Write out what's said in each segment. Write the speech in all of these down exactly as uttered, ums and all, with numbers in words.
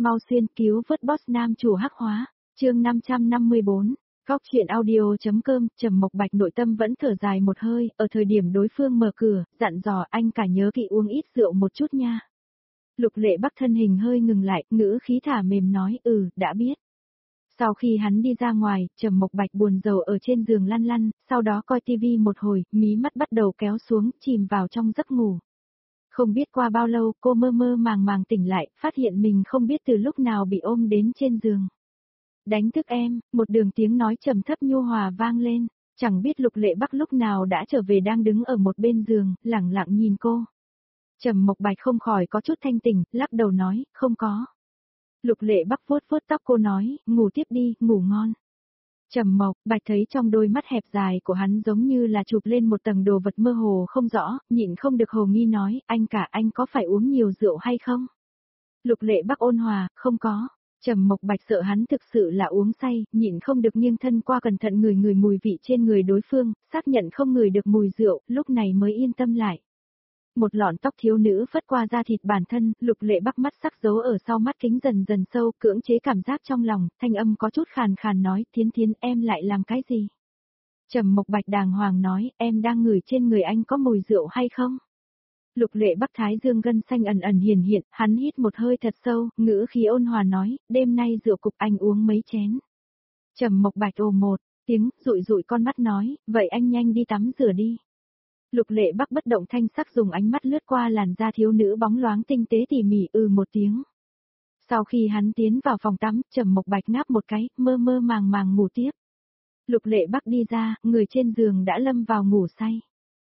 mau xuyên cứu vớt boss nam chủ hắc hóa, chương năm trăm năm mươi bốn. Góc chuyện audio.com, Trầm Mộc Bạch nội tâm vẫn thở dài một hơi, ở thời điểm đối phương mở cửa, dặn dò anh cả nhớ kỹ uống ít rượu một chút nha. Lục Lệ Bắc thân hình hơi ngừng lại, ngữ khí thả mềm nói, ừ, đã biết. Sau khi hắn đi ra ngoài, Trầm Mộc Bạch buồn rầu ở trên giường lăn lăn, sau đó coi tivi một hồi, mí mắt bắt đầu kéo xuống, chìm vào trong giấc ngủ. Không biết qua bao lâu, cô mơ mơ màng màng tỉnh lại, phát hiện mình không biết từ lúc nào bị ôm đến trên giường. Đánh thức em, một đường tiếng nói trầm thấp nhu hòa vang lên, chẳng biết Lục Lệ Bắc lúc nào đã trở về đang đứng ở một bên giường, lẳng lặng nhìn cô. Trầm Mộc Bạch không khỏi có chút thanh tỉnh, lắc đầu nói, không có. Lục Lệ Bắc vuốt vuốt tóc cô nói, ngủ tiếp đi, ngủ ngon. Trầm Mộc Bạch thấy trong đôi mắt hẹp dài của hắn giống như là chụp lên một tầng đồ vật mơ hồ không rõ, nhịn không được hồ nghi nói, anh cả anh có phải uống nhiều rượu hay không? Lục Lệ Bắc ôn hòa, không có. Trầm Mộc Bạch sợ hắn thực sự là uống say, nhịn không được nghiêng thân qua cẩn thận ngửi ngửi mùi vị trên người đối phương, xác nhận không ngửi được mùi rượu, lúc này mới yên tâm lại. Một lọn tóc thiếu nữ phất qua da thịt bản thân, Lục Lệ Bắc mắt sắc giấu ở sau mắt kính dần dần sâu, cưỡng chế cảm giác trong lòng, thanh âm có chút khàn khàn nói, Thiến Thiến em lại làm cái gì? Trầm Mộc Bạch đàng hoàng nói, em đang ngửi trên người anh có mùi rượu hay không? Lục Lệ Bắc thái dương gân xanh ẩn ẩn hiển hiện, hắn hít một hơi thật sâu, ngữ khí ôn hòa nói, đêm nay rượu cục anh uống mấy chén. Trầm Mộc Bạch ồ một tiếng, dụi dụi con mắt nói, vậy anh nhanh đi tắm rửa đi. Lục Lệ Bắc bất động thanh sắc dùng ánh mắt lướt qua làn da thiếu nữ bóng loáng tinh tế tỉ mỉ ừ một tiếng. Sau khi hắn tiến vào phòng tắm, Trầm Mộc Bạch ngáp một cái, mơ mơ màng màng ngủ tiếp. Lục Lệ Bắc đi ra, người trên giường đã lâm vào ngủ say.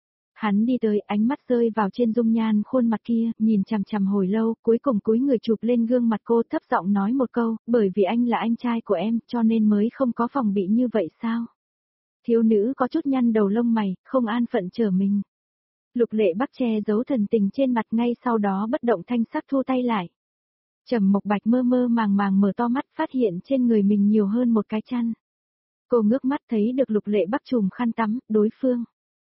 Hắn đi tới, ánh mắt rơi vào trên dung nhan khuôn mặt kia, nhìn chằm chằm hồi lâu, cuối cùng cúi người chụp lên gương mặt cô thấp giọng nói một câu, bởi vì anh là anh trai của em, cho nên mới không có phòng bị như vậy sao? Thiếu nữ có chút nhăn đầu lông mày, không an phận trở mình. Lục Lệ Bắc che giấu thần tình trên mặt ngay sau đó bất động thanh sắc thu tay lại. Trầm Mộc Bạch mơ mơ màng màng mở to mắt phát hiện trên người mình nhiều hơn một cái chăn. Cô ngước mắt thấy được Lục Lệ Bắc trùm khăn tắm, đối phương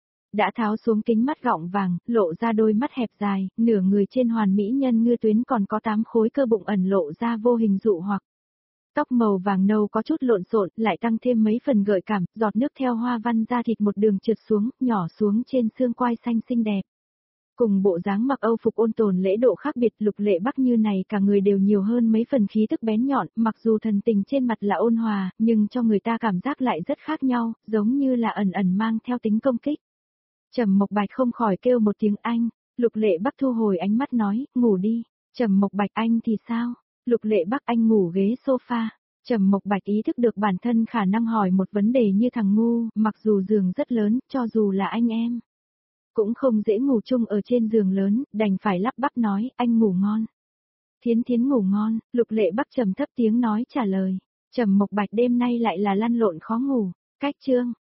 đã tháo xuống kính mắt gọng vàng, lộ ra đôi mắt hẹp dài, nửa người trên hoàn mỹ nhân ngư tuyến còn có tám khối cơ bụng ẩn lộ ra vô hình dụ hoặc. Tóc màu vàng nâu có chút lộn xộn, lại tăng thêm mấy phần gợi cảm, giọt nước theo hoa văn da thịt một đường trượt xuống, nhỏ xuống trên xương quai xanh xinh đẹp. Cùng bộ dáng mặc Âu phục ôn tồn lễ độ khác biệt, Lục Lệ Bắc như này cả người đều nhiều hơn mấy phần khí tức bén nhọn, mặc dù thần tình trên mặt là ôn hòa, nhưng cho người ta cảm giác lại rất khác nhau, giống như là ẩn ẩn mang theo tính công kích. Trầm Mộc Bạch không khỏi kêu một tiếng anh, Lục Lệ Bắc thu hồi ánh mắt nói, ngủ đi. Trầm Mộc Bạch anh thì sao? Lục Lệ Bắc anh ngủ ghế sofa. Trầm Mộc Bạch ý thức được bản thân khả năng hỏi một vấn đề như thằng ngu, mặc dù giường rất lớn, cho dù là anh em cũng không dễ ngủ chung ở trên giường lớn, đành phải lắp bắp nói, anh ngủ ngon. Thiến Thiến ngủ ngon, Lục Lệ Bắc trầm thấp tiếng nói trả lời. Trầm Mộc Bạch đêm nay lại là lăn lộn khó ngủ. Cách chương